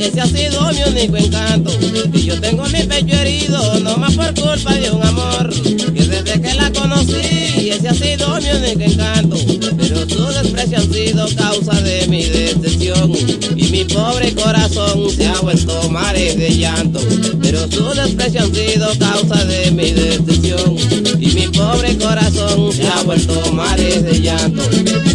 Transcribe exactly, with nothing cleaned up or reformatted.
ese ha sido mi único encanto. Y yo tengo mi pecho herido, no más por culpa de un amor que desde que la conocí, ese ha sido mi único encanto. Pero su desprecio han sido causa de mi decepción, y mi pobre corazón se ha vuelto mares de llanto. Pero su desprecio han sido causa de mi decepción, y mi pobre corazón se ha vuelto mares de llanto.